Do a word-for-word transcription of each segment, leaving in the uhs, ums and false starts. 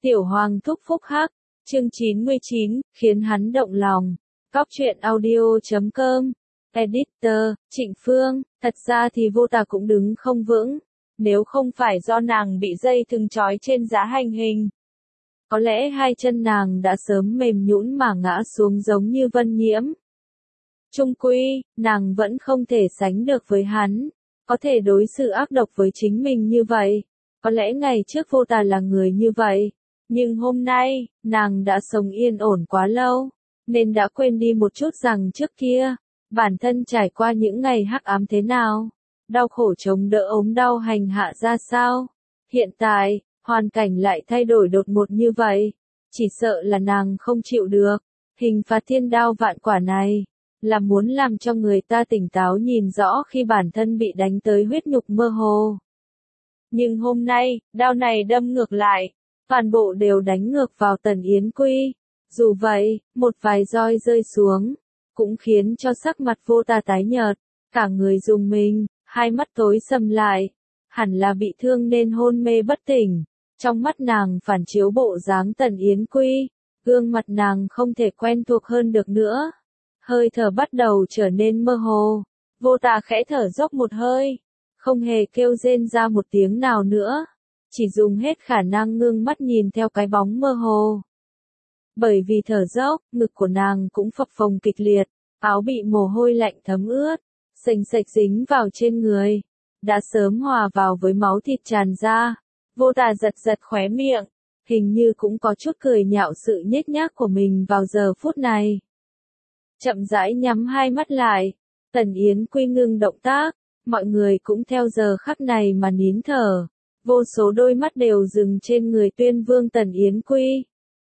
Tiểu Hoàng thúc phúc hắc, chương chín mươi chín, khiến hắn động lòng. Cóc truyện audio chấm com, Editor, Trịnh Phương, thật ra thì vô tà cũng đứng không vững, nếu không phải do nàng bị dây thừng trói trên giá hành hình. Có lẽ hai chân nàng đã sớm mềm nhũn mà ngã xuống giống như Vân Nhiễm. Chung quy, nàng vẫn không thể sánh được với hắn, có thể đối xử ác độc với chính mình như vậy. Có lẽ ngày trước vô tà là người như vậy, nhưng hôm nay, nàng đã sống yên ổn quá lâu, nên đã quên đi một chút rằng trước kia, bản thân trải qua những ngày hắc ám thế nào, đau khổ chống đỡ ốm đau hành hạ ra sao. Hiện tại, hoàn cảnh lại thay đổi đột ngột như vậy, chỉ sợ là nàng không chịu được. Hình phạt thiên đao vạn quả này, là muốn làm cho người ta tỉnh táo nhìn rõ khi bản thân bị đánh tới huyết nhục mơ hồ. Nhưng hôm nay, đao này đâm ngược lại, toàn bộ đều đánh ngược vào Tần Yến Quy. Dù vậy, một vài roi rơi xuống, cũng khiến cho sắc mặt vô tà tái nhợt, cả người rùng mình, hai mắt tối sầm lại, hẳn là bị thương nên hôn mê bất tỉnh. Trong mắt nàng phản chiếu bộ dáng Tần Yến Quy, gương mặt nàng không thể quen thuộc hơn được nữa. Hơi thở bắt đầu trở nên mơ hồ, vô tà khẽ thở dốc một hơi, không hề kêu rên ra một tiếng nào nữa, chỉ dùng hết khả năng ngưng mắt nhìn theo cái bóng mơ hồ. Bởi vì thở dốc, ngực của nàng cũng phập phồng kịch liệt, áo bị mồ hôi lạnh thấm ướt, sềnh sệch dính vào trên người, đã sớm hòa vào với máu thịt tràn ra. Vô tà giật giật khóe miệng, hình như cũng có chút cười nhạo sự nhếch nhác của mình vào giờ phút này. Chậm rãi nhắm hai mắt lại, Tần Yến Quy ngưng động tác, mọi người cũng theo giờ khắc này mà nín thở, vô số đôi mắt đều dừng trên người Tuyên Vương Tần Yến Quy.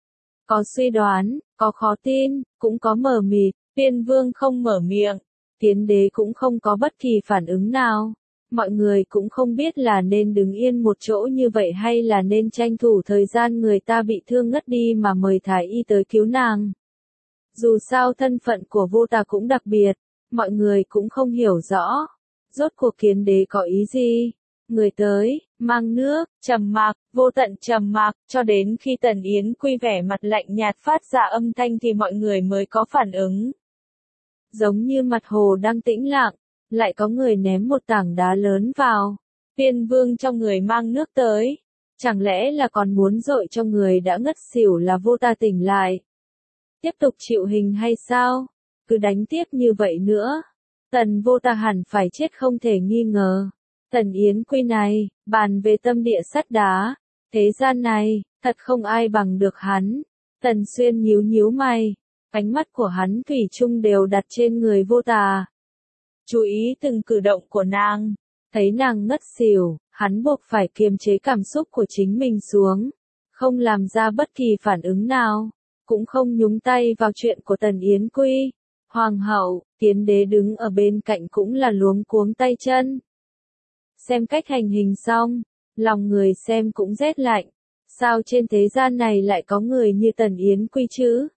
Có suy đoán, có khó tin, cũng có mờ mịt. Tuyên Vương không mở miệng, Tiến Đế cũng không có bất kỳ phản ứng nào. Mọi người cũng không biết là nên đứng yên một chỗ như vậy hay là nên tranh thủ thời gian người ta bị thương ngất đi mà mời thái y tới cứu nàng. Dù sao thân phận của vô tà cũng đặc biệt, mọi người cũng không hiểu rõ. Rốt cuộc Kiến Đế có ý gì? Người tới, mang nước, trầm mặc, vô tận trầm mặc, cho đến khi Tần Yến Quy vẻ mặt lạnh nhạt phát ra âm thanh thì mọi người mới có phản ứng. Giống như mặt hồ đang tĩnh lặng, lại có người ném một tảng đá lớn vào. Tiên Vương trong người mang nước tới, chẳng lẽ là còn muốn dội cho người đã ngất xỉu là vô tà tỉnh lại? Tiếp tục chịu hình hay sao? Cứ đánh tiếp như vậy nữa, Tần vô tà hẳn phải chết không thể nghi ngờ. Tần Yến Quy này, bàn về tâm địa sắt đá, thế gian này, thật không ai bằng được hắn. Tần Xuyên nhíu nhíu mày, ánh mắt của hắn thủy chung đều đặt trên người vô tà. Chú ý từng cử động của nàng, thấy nàng ngất xỉu, hắn buộc phải kiềm chế cảm xúc của chính mình xuống, không làm ra bất kỳ phản ứng nào, cũng không nhúng tay vào chuyện của Tần Yến Quy. Hoàng hậu, Tiến Đế đứng ở bên cạnh cũng là luống cuống tay chân. Xem cách hành hình xong, lòng người xem cũng rét lạnh, sao trên thế gian này lại có người như Tần Yến Quy chứ?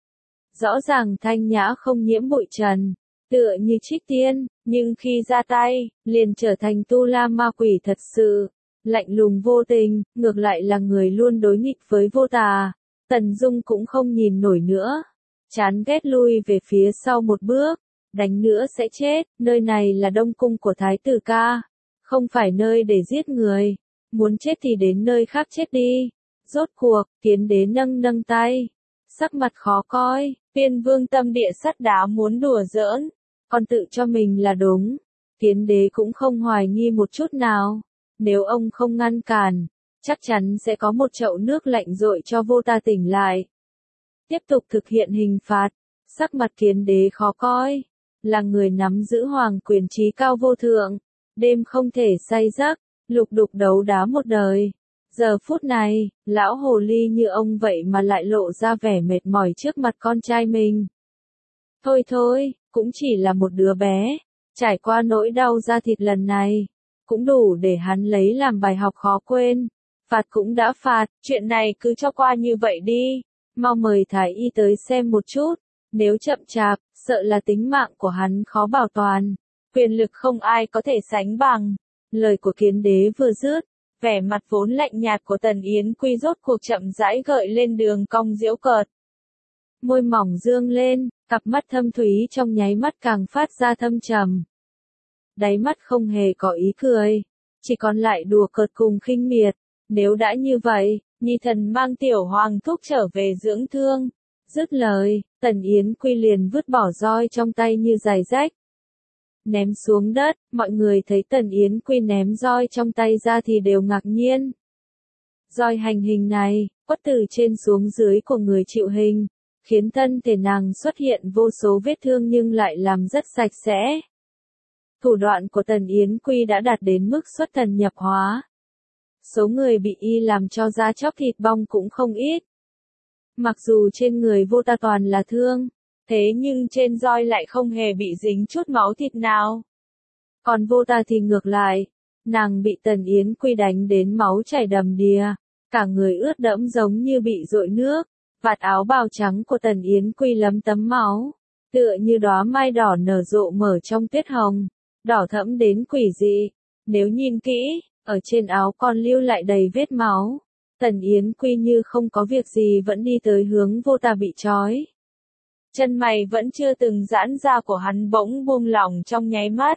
Rõ ràng thanh nhã không nhiễm bụi trần, tựa như trích tiên, nhưng khi ra tay, liền trở thành tu la ma quỷ thật sự, lạnh lùng vô tình, ngược lại là người luôn đối nghịch với vô tà. Tần Dung cũng không nhìn nổi nữa, chán ghét lui về phía sau một bước, đánh nữa sẽ chết, nơi này là Đông Cung của Thái tử ca, không phải nơi để giết người, muốn chết thì đến nơi khác chết đi. Rốt cuộc, Tiến Đế nâng nâng tay, sắc mặt khó coi. Tiên Vương tâm địa sắt đá muốn đùa giỡn, còn tự cho mình là đúng. Tiến Đế cũng không hoài nghi một chút nào, nếu ông không ngăn cản, chắc chắn sẽ có một chậu nước lạnh dội cho vô tà tỉnh lại. Tiếp tục thực hiện hình phạt, sắc mặt Tiến Đế khó coi, là người nắm giữ hoàng quyền trí cao vô thượng, đêm không thể say giấc, lục đục đấu đá một đời. Giờ phút này, lão hồ ly như ông vậy mà lại lộ ra vẻ mệt mỏi trước mặt con trai mình. Thôi thôi, cũng chỉ là một đứa bé, trải qua nỗi đau da thịt lần này, cũng đủ để hắn lấy làm bài học khó quên. Phạt cũng đã phạt, chuyện này cứ cho qua như vậy đi, mau mời thái y tới xem một chút, nếu chậm chạp, sợ là tính mạng của hắn khó bảo toàn, quyền lực không ai có thể sánh bằng. Lời của Kiến Đế vừa dứt, vẻ mặt vốn lạnh nhạt của Tần Yến Quy rốt cuộc chậm rãi gợi lên đường cong giễu cợt. Môi mỏng dương lên, cặp mắt thâm thúy trong nháy mắt càng phát ra thâm trầm. Đáy mắt không hề có ý cười, chỉ còn lại đùa cợt cùng khinh miệt. Nếu đã như vậy, Nhi thần mang tiểu hoàng thúc trở về dưỡng thương. Dứt lời, Tần Yến Quy liền vứt bỏ roi trong tay như giày rách. Ném xuống đất, mọi người thấy Tần Yến Quy ném roi trong tay ra thì đều ngạc nhiên. Roi hành hình này, quất từ trên xuống dưới của người chịu hình, khiến thân thể nàng xuất hiện vô số vết thương nhưng lại làm rất sạch sẽ. Thủ đoạn của Tần Yến Quy đã đạt đến mức xuất thần nhập hóa. Số người bị y làm cho da chóc thịt bong cũng không ít. Mặc dù trên người vô ta toàn là thương, thế nhưng trên roi lại không hề bị dính chút máu thịt nào. Còn vô ta thì ngược lại, nàng bị Tần Yến Quy đánh đến máu chảy đầm đìa, cả người ướt đẫm giống như bị dội nước, vạt áo bào trắng của Tần Yến Quy lấm tấm máu, tựa như đóa mai đỏ nở rộ mở trong tuyết hồng, đỏ thẫm đến quỷ dị. Nếu nhìn kỹ, ở trên áo còn lưu lại đầy vết máu. Tần Yến Quy như không có việc gì vẫn đi tới hướng vô ta bị trói. Chân mày vẫn chưa từng giãn ra của hắn bỗng buông lỏng trong nháy mắt.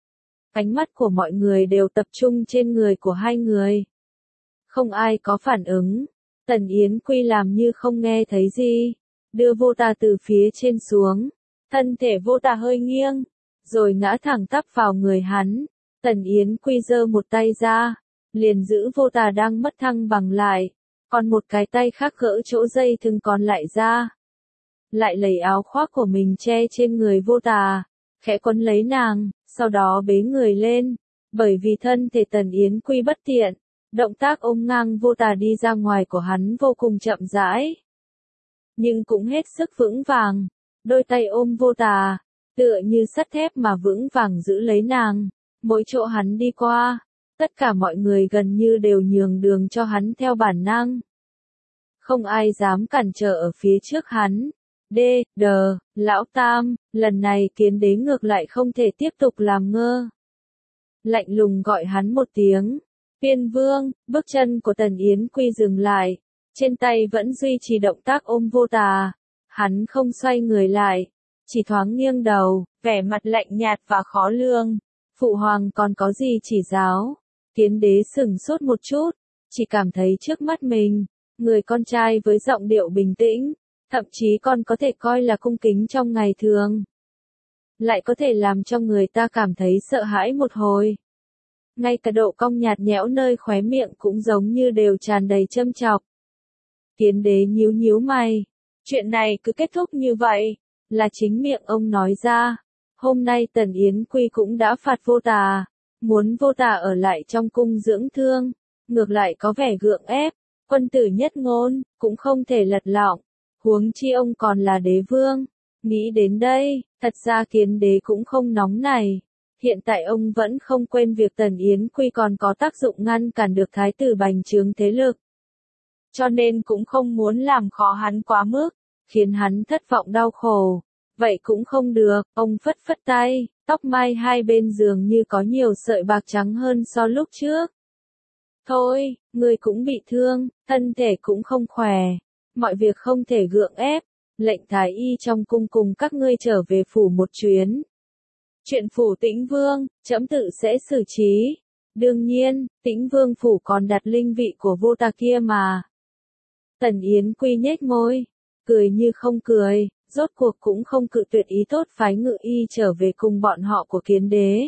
Ánh mắt của mọi người đều tập trung trên người của hai người. Không ai có phản ứng. Tần Yến Quy làm như không nghe thấy gì. Đưa vô ta từ phía trên xuống. Thân thể vô ta hơi nghiêng. Rồi ngã thẳng tắp vào người hắn. Tần Yến Quy giơ một tay ra. Liền giữ vô ta đang mất thăng bằng lại. Còn một cái tay khác gỡ chỗ dây thừng còn lại ra. Lại lấy áo khoác của mình che trên người vô tà, khẽ quấn lấy nàng, sau đó bế người lên, bởi vì thân thể Tần Yến Quy bất tiện, động tác ôm ngang vô tà đi ra ngoài của hắn vô cùng chậm rãi. Nhưng cũng hết sức vững vàng, đôi tay ôm vô tà, tựa như sắt thép mà vững vàng giữ lấy nàng, mỗi chỗ hắn đi qua, tất cả mọi người gần như đều nhường đường cho hắn theo bản năng. Không ai dám cản trở ở phía trước hắn. Đê, đờ, lão tam, lần này Kiến Đế ngược lại không thể tiếp tục làm ngơ. Lạnh lùng gọi hắn một tiếng. Tiên Vương, bước chân của Tần Yến Quy dừng lại, trên tay vẫn duy trì động tác ôm vô tà. Hắn không xoay người lại, chỉ thoáng nghiêng đầu, vẻ mặt lạnh nhạt và khó lường. Phụ hoàng còn có gì chỉ giáo? Kiến Đế sửng sốt một chút, chỉ cảm thấy trước mắt mình, người con trai với giọng điệu bình tĩnh. Thậm chí còn có thể coi là cung kính trong ngày thường. Lại có thể làm cho người ta cảm thấy sợ hãi một hồi. Ngay cả độ cong nhạt nhẽo nơi khóe miệng cũng giống như đều tràn đầy châm chọc. Kiến Đế nhíu nhíu mày. Chuyện này cứ kết thúc như vậy, là chính miệng ông nói ra. Hôm nay Tần Yến Quy cũng đã phạt vô tà, muốn vô tà ở lại trong cung dưỡng thương, ngược lại có vẻ gượng ép, quân tử nhất ngôn, cũng không thể lật lọng. Huống chi ông còn là đế vương. Nghĩ đến đây, thật ra Kiến Đế cũng không nóng này. Hiện tại ông vẫn không quên việc Tần Yến Quy còn có tác dụng ngăn cản được thái tử bành trướng thế lực. Cho nên cũng không muốn làm khó hắn quá mức, khiến hắn thất vọng đau khổ. Vậy cũng không được, ông phất phất tay, tóc mai hai bên giường như có nhiều sợi bạc trắng hơn so lúc trước. Thôi, người cũng bị thương, thân thể cũng không khỏe. Mọi việc không thể gượng ép, lệnh thái y trong cung cùng các ngươi trở về phủ một chuyến. Chuyện phủ Tĩnh Vương, trẫm tự sẽ xử trí. Đương nhiên, Tĩnh Vương phủ còn đặt linh vị của vô ta kia mà. Tần Yến Quy nhếch môi, cười như không cười, rốt cuộc cũng không cự tuyệt ý tốt phái Ngự Y trở về cùng bọn họ của Kiến Đế.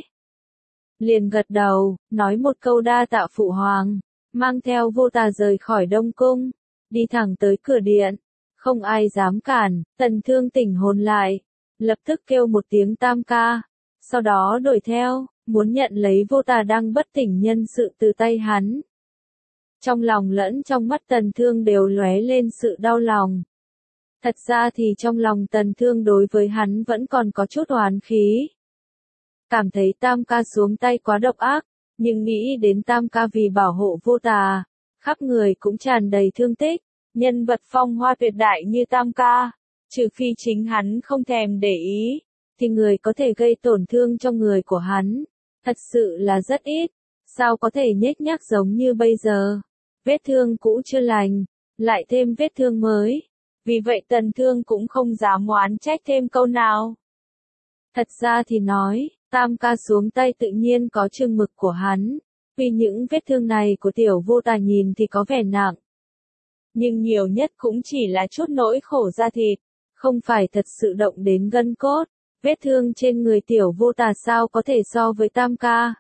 Liền gật đầu, nói một câu đa tạ phụ hoàng, mang theo vô ta rời khỏi Đông Cung. Đi thẳng tới cửa điện, không ai dám cản. Tần Thương tỉnh hồn lại, lập tức kêu một tiếng tam ca, sau đó đuổi theo, muốn nhận lấy vô tà đang bất tỉnh nhân sự từ tay hắn. Trong lòng lẫn trong mắt Tần Thương đều lóe lên sự đau lòng. Thật ra thì trong lòng Tần Thương đối với hắn vẫn còn có chút oán khí. Cảm thấy tam ca xuống tay quá độc ác, nhưng nghĩ đến tam ca vì bảo hộ vô tà, khắp người cũng tràn đầy thương tích, nhân vật phong hoa tuyệt đại như tam ca, trừ phi chính hắn không thèm để ý, thì người có thể gây tổn thương cho người của hắn, thật sự là rất ít. sao có thể nhếch nhác giống như bây giờ. Vết thương cũ chưa lành, lại thêm vết thương mới. Vì vậy Tần Thương cũng không dám oán trách thêm câu nào. Thật ra thì nói, Tam ca xuống tay tự nhiên có chừng mực của hắn. Vì những vết thương này của tiểu vô tà nhìn thì có vẻ nặng. Nhưng nhiều nhất cũng chỉ là chút nỗi khổ da thịt, không phải thật sự động đến gân cốt. Vết thương trên người tiểu vô tà sao có thể so với Tam ca.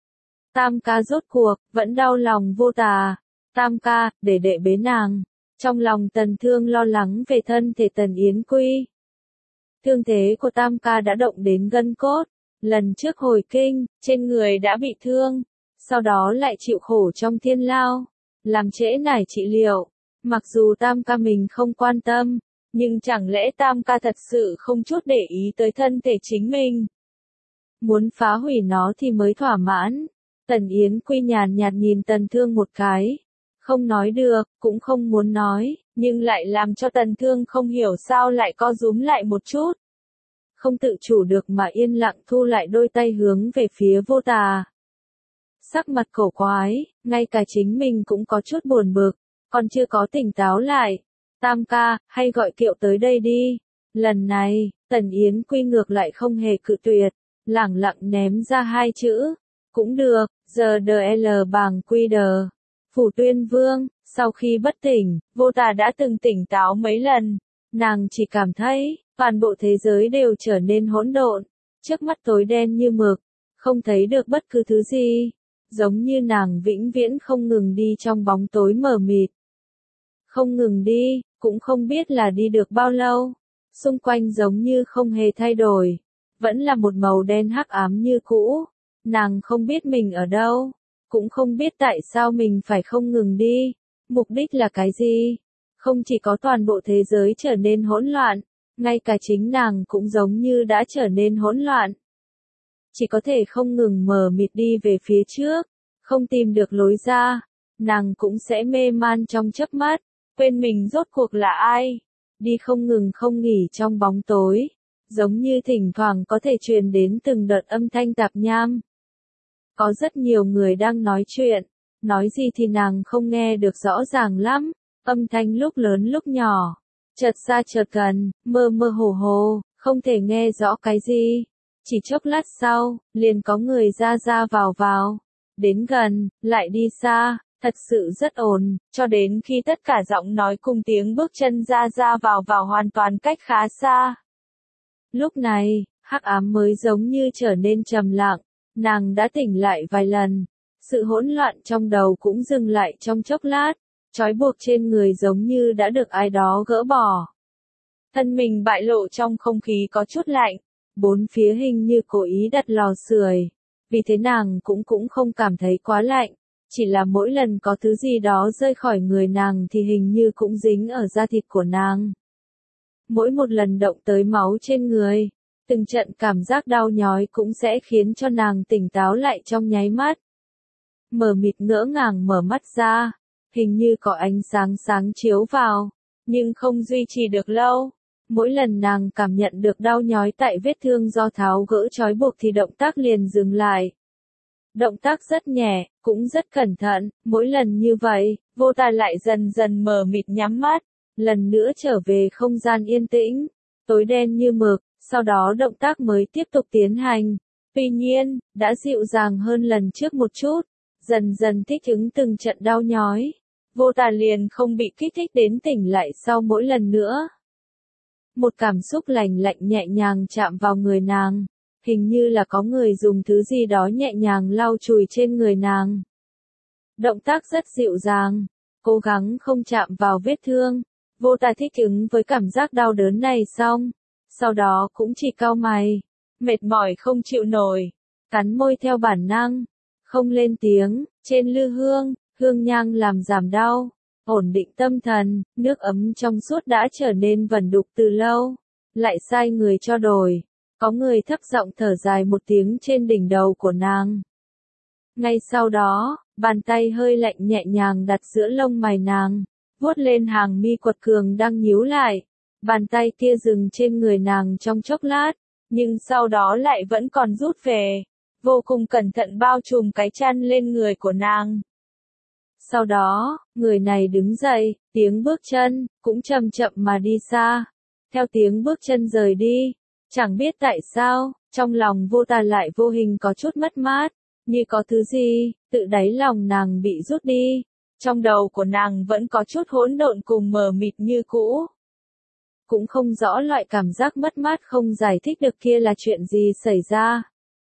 Tam ca rốt cuộc, vẫn đau lòng vô tà. Tam ca, để đệ bế nàng. Trong lòng Tần Thương lo lắng về thân thể Tần Yến Quy. Thương thế của Tam ca đã động đến gân cốt. Lần trước hồi kinh, trên người đã bị thương. Sau đó lại chịu khổ trong thiên lao. Làm trễ nải trị liệu. Mặc dù Tam ca mình không quan tâm. Nhưng chẳng lẽ Tam ca thật sự không chút để ý tới thân thể chính mình. Muốn phá hủy nó thì mới thỏa mãn. Tần Yến Quy nhàn nhạt nhìn Tần Thương một cái. Không nói được, cũng không muốn nói, nhưng lại làm cho Tần Thương không hiểu sao lại co rúm lại một chút. Không tự chủ được mà yên lặng thu lại đôi tay hướng về phía vô tà. Sắc mặt cổ quái, ngay cả chính mình cũng có chút buồn bực, còn chưa có tỉnh táo lại. Tam ca, hay gọi kiệu tới đây đi. Lần này, Tần Yến Quy ngược lại không hề cự tuyệt, lẳng lặng ném ra hai chữ. Cũng được, giờ đờ L bằng quy đờ. Phủ Tuyên Vương, sau khi bất tỉnh, vô tà đã từng tỉnh táo mấy lần. Nàng chỉ cảm thấy, toàn bộ thế giới đều trở nên hỗn độn. Trước mắt tối đen như mực, không thấy được bất cứ thứ gì. Giống như nàng vĩnh viễn không ngừng đi trong bóng tối mờ mịt. Không ngừng đi, cũng không biết là đi được bao lâu. Xung quanh giống như không hề thay đổi. Vẫn là một màu đen hắc ám như cũ. Nàng không biết mình ở đâu. Cũng không biết tại sao mình phải không ngừng đi. Mục đích là cái gì? Không chỉ có toàn bộ thế giới trở nên hỗn loạn. Ngay cả chính nàng cũng giống như đã trở nên hỗn loạn. Chỉ có thể không ngừng mờ mịt đi về phía trước. Không tìm được lối ra. Nàng cũng sẽ mê man trong chớp mắt. Quên mình rốt cuộc là ai. Đi không ngừng không nghỉ trong bóng tối. Giống như thỉnh thoảng có thể truyền đến từng đợt âm thanh tạp nham. Có rất nhiều người đang nói chuyện. Nói gì thì nàng không nghe được rõ ràng lắm. Âm thanh lúc lớn lúc nhỏ. Chợt xa chợt gần, mơ mơ hồ hồ, không thể nghe rõ cái gì. Chỉ chốc lát sau, liền có người ra ra vào vào. Đến gần, lại đi xa, thật sự rất ồn, cho đến khi tất cả giọng nói cùng tiếng bước chân ra ra vào vào hoàn toàn cách khá xa. Lúc này, hắc ám mới giống như trở nên trầm lặng, nàng đã tỉnh lại vài lần. Sự hỗn loạn trong đầu cũng dừng lại trong chốc lát, trói buộc trên người giống như đã được ai đó gỡ bỏ. Thân mình bại lộ trong không khí có chút lạnh, bốn phía hình như cố ý đặt lò sưởi, vì thế nàng cũng cũng không cảm thấy quá lạnh, chỉ là mỗi lần có thứ gì đó rơi khỏi người nàng thì hình như cũng dính ở da thịt của nàng. Mỗi một lần động tới máu trên người, từng trận cảm giác đau nhói cũng sẽ khiến cho nàng tỉnh táo lại trong nháy mắt. Mờ mịt ngỡ ngàng mở mắt ra, hình như có ánh sáng sáng chiếu vào, nhưng không duy trì được lâu. Mỗi lần nàng cảm nhận được đau nhói tại vết thương do tháo gỡ trói buộc thì động tác liền dừng lại. Động tác rất nhẹ, cũng rất cẩn thận, mỗi lần như vậy, vô tà lại dần dần mờ mịt nhắm mắt, lần nữa trở về không gian yên tĩnh, tối đen như mực, sau đó động tác mới tiếp tục tiến hành. Tuy nhiên, đã dịu dàng hơn lần trước một chút, dần dần thích ứng từng trận đau nhói. Vô tà liền không bị kích thích đến tỉnh lại sau mỗi lần nữa. Một cảm xúc lành lạnh nhẹ nhàng chạm vào người nàng, hình như là có người dùng thứ gì đó nhẹ nhàng lau chùi trên người nàng. Động tác rất dịu dàng, cố gắng không chạm vào vết thương. Vô tà thích ứng với cảm giác đau đớn này xong, sau đó cũng chỉ cau mày, mệt mỏi không chịu nổi, cắn môi theo bản năng, không lên tiếng. Trên lư hương, hương nhang làm giảm đau, ổn định tâm thần, nước ấm trong suốt đã trở nên vẩn đục từ lâu, lại sai người cho đổi. Có người thấp giọng thở dài một tiếng trên đỉnh đầu của nàng. Ngay sau đó, bàn tay hơi lạnh nhẹ nhàng đặt giữa lông mày nàng, vuốt lên hàng mi quật cường đang nhíu lại. Bàn tay kia dừng trên người nàng trong chốc lát, nhưng sau đó lại vẫn còn rút về. vô cùng cẩn thận bao trùm cái chăn lên người của nàng. Sau đó, người này đứng dậy, tiếng bước chân, cũng chậm chậm mà đi xa. Theo tiếng bước chân rời đi, chẳng biết tại sao, trong lòng vô tà lại vô hình có chút mất mát, như có thứ gì, tự đáy lòng nàng bị rút đi. Trong đầu của nàng vẫn có chút hỗn độn cùng mờ mịt như cũ. Cũng không rõ loại cảm giác mất mát không giải thích được kia là chuyện gì xảy ra.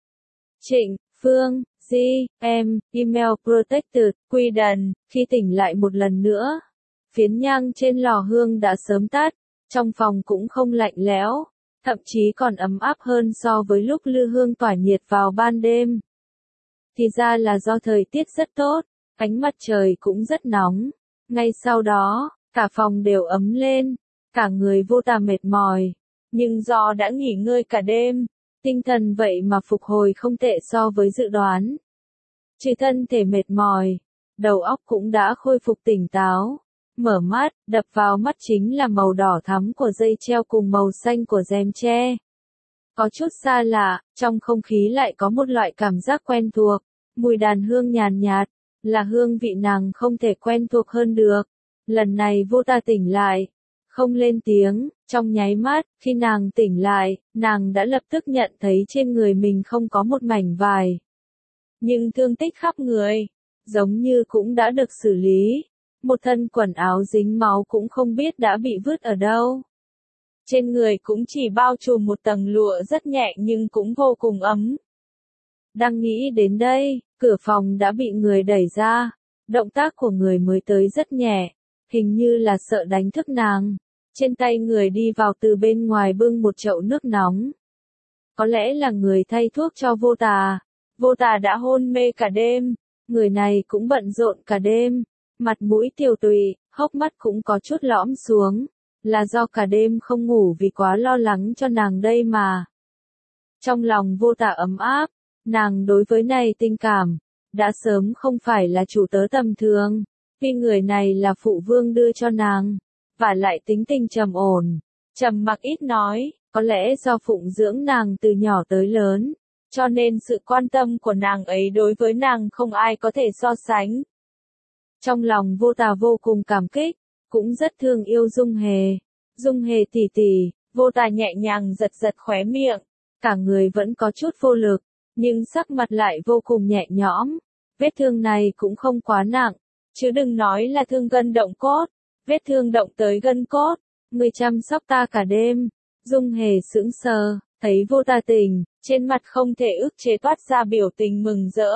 Trịnh, Phương, Di, em, email protected, quy đần, khi tỉnh lại một lần nữa. Phiến nhang trên lò hương đã sớm tắt, trong phòng cũng không lạnh lẽo, thậm chí còn ấm áp hơn so với lúc lư hương tỏa nhiệt vào ban đêm. Thì ra là do thời tiết rất tốt, ánh mặt trời cũng rất nóng. Ngay sau đó, cả phòng đều ấm lên, cả người vô tà mệt mỏi, nhưng do đã nghỉ ngơi cả đêm, tinh thần vậy mà phục hồi không tệ so với dự đoán. Trừ thân thể mệt mỏi, đầu óc cũng đã khôi phục tỉnh táo. Mở mắt, đập vào mắt chính là màu đỏ thắm của dây treo cùng màu xanh của rèm tre. Có chút xa lạ, trong không khí lại có một loại cảm giác quen thuộc, mùi đàn hương nhàn nhạt, là hương vị nàng không thể quen thuộc hơn được. Lần này vô tà tỉnh lại, không lên tiếng, trong nháy mắt, khi nàng tỉnh lại, nàng đã lập tức nhận thấy trên người mình không có một mảnh vải. Nhưng thương tích khắp người, giống như cũng đã được xử lý. Một thân quần áo dính máu cũng không biết đã bị vứt ở đâu. Trên người cũng chỉ bao trùm một tầng lụa rất nhẹ nhưng cũng vô cùng ấm. Đang nghĩ đến đây, cửa phòng đã bị người đẩy ra. Động tác của người mới tới rất nhẹ, hình như là sợ đánh thức nàng. Trên tay người đi vào từ bên ngoài bưng một chậu nước nóng. Có lẽ là người thay thuốc cho vô tà. Vô tà đã hôn mê cả đêm, người này cũng bận rộn cả đêm. Mặt mũi tiều tụy, hốc mắt cũng có chút lõm xuống, là do cả đêm không ngủ vì quá lo lắng cho nàng đây mà. Trong lòng vô tà ấm áp, nàng đối với này tình cảm, đã sớm không phải là chủ tớ tầm thường, vì người này là phụ vương đưa cho nàng, và lại tính tình trầm ổn, trầm mặc ít nói, có lẽ do phụng dưỡng nàng từ nhỏ tới lớn, cho nên sự quan tâm của nàng ấy đối với nàng không ai có thể so sánh. Trong lòng vô tà vô cùng cảm kích, cũng rất thương yêu Dung Hề. Dung Hề tỉ tỉ, vô tà nhẹ nhàng giật giật khóe miệng, cả người vẫn có chút vô lực, nhưng sắc mặt lại vô cùng nhẹ nhõm. Vết thương này cũng không quá nặng, chứ đừng nói là thương gân động cốt, vết thương động tới gân cốt. Người chăm sóc ta cả đêm. Dung Hề sững sờ, thấy vô tà tỉnh, trên mặt không thể ức chế toát ra biểu tình mừng rỡ.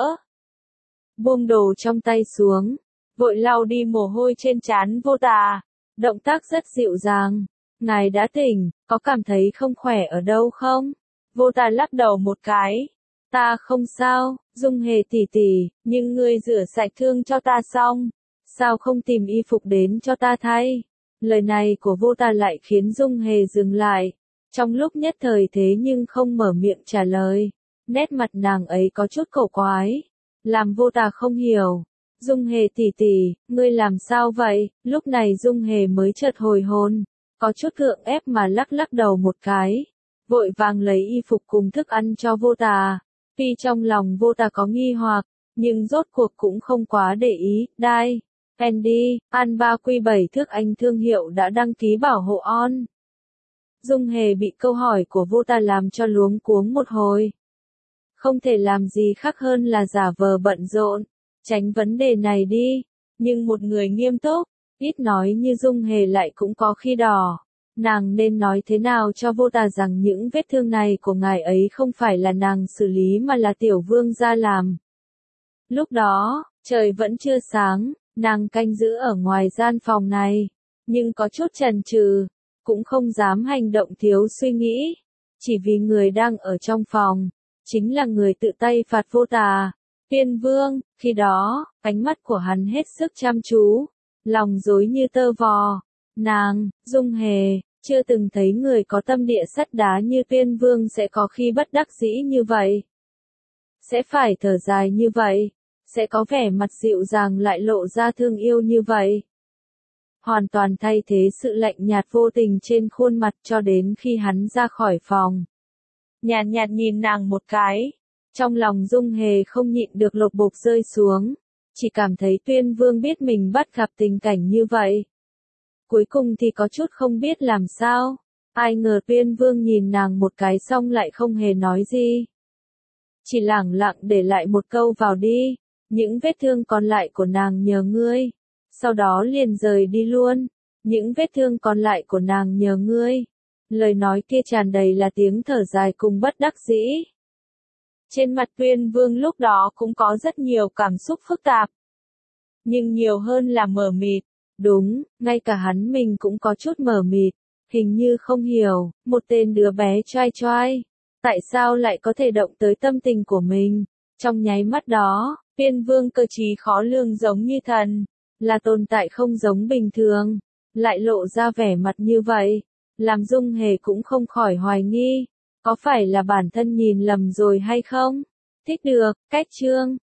Buông đồ trong tay xuống, vội lau đi mồ hôi trên trán vô tà, động tác rất dịu dàng. Ngài đã tỉnh, có cảm thấy không khỏe ở đâu không? Vô tà lắc đầu một cái. Ta không sao, Dung Hề tỉ tỉ, nhưng ngươi rửa sạch thương cho ta xong, sao không tìm y phục đến cho ta thay? Lời này của vô tà lại khiến Dung Hề dừng lại, trong lúc nhất thời thế nhưng không mở miệng trả lời. Nét mặt nàng ấy có chút cổ quái, làm vô tà không hiểu. Dung Hề tỉ tỉ, ngươi làm sao vậy? Lúc này Dung Hề mới chợt hồi hồn, có chút gượng ép mà lắc lắc đầu một cái, vội vàng lấy y phục cùng thức ăn cho vô tà. Tuy trong lòng vô tà có nghi hoặc, nhưng rốt cuộc cũng không quá để ý. Đai, Andy, An ba quy bảy thước Anh thương hiệu đã đăng ký bảo hộ on. Dung Hề bị câu hỏi của vô tà làm cho luống cuống một hồi. Không thể làm gì khác hơn là giả vờ bận rộn, tránh vấn đề này đi. Nhưng một người nghiêm túc, ít nói như Dung Hề lại cũng có khi đỏ. Nàng nên nói thế nào cho vô tà rằng những vết thương này của ngài ấy không phải là nàng xử lý mà là tiểu vương gia làm. Lúc đó, trời vẫn chưa sáng, nàng canh giữ ở ngoài gian phòng này, nhưng có chút chần chừ, cũng không dám hành động thiếu suy nghĩ, chỉ vì người đang ở trong phòng, chính là người tự tay phạt vô tà, Tiên Vương. Khi đó, ánh mắt của hắn hết sức chăm chú, lòng rối như tơ vò. Nàng, Dung Hề, chưa từng thấy người có tâm địa sắt đá như Tiên Vương sẽ có khi bất đắc dĩ như vậy. Sẽ phải thở dài như vậy, sẽ có vẻ mặt dịu dàng lại lộ ra thương yêu như vậy. Hoàn toàn thay thế sự lạnh nhạt vô tình trên khuôn mặt cho đến khi hắn ra khỏi phòng. Nhàn nhạt nhìn nàng một cái, Trong lòng Dung Hề không nhịn được lột bột rơi xuống, chỉ cảm thấy Tuyên Vương biết mình bắt gặp tình cảnh như vậy. Cuối cùng thì có chút không biết làm sao, ai ngờ Tuyên Vương nhìn nàng một cái xong lại không hề nói gì. Chỉ lẳng lặng để lại một câu vào đi, những vết thương còn lại của nàng nhờ ngươi, sau đó liền rời đi luôn, những vết thương còn lại của nàng nhờ ngươi. Lời nói kia tràn đầy là tiếng thở dài cùng bất đắc dĩ. Trên mặt Tuyên Vương lúc đó cũng có rất nhiều cảm xúc phức tạp. Nhưng nhiều hơn là mờ mịt. Đúng, ngay cả hắn mình cũng có chút mờ mịt. Hình như không hiểu, một tên đứa bé choai choai. Tại sao lại có thể động tới tâm tình của mình? Trong nháy mắt đó, Tuyên Vương cơ trí khó lường giống như thần. Là tồn tại không giống bình thường. Lại lộ ra vẻ mặt như vậy. Làm Dung Hề cũng không khỏi hoài nghi. Có phải là bản thân nhìn lầm rồi hay không? Thích được, cách chương.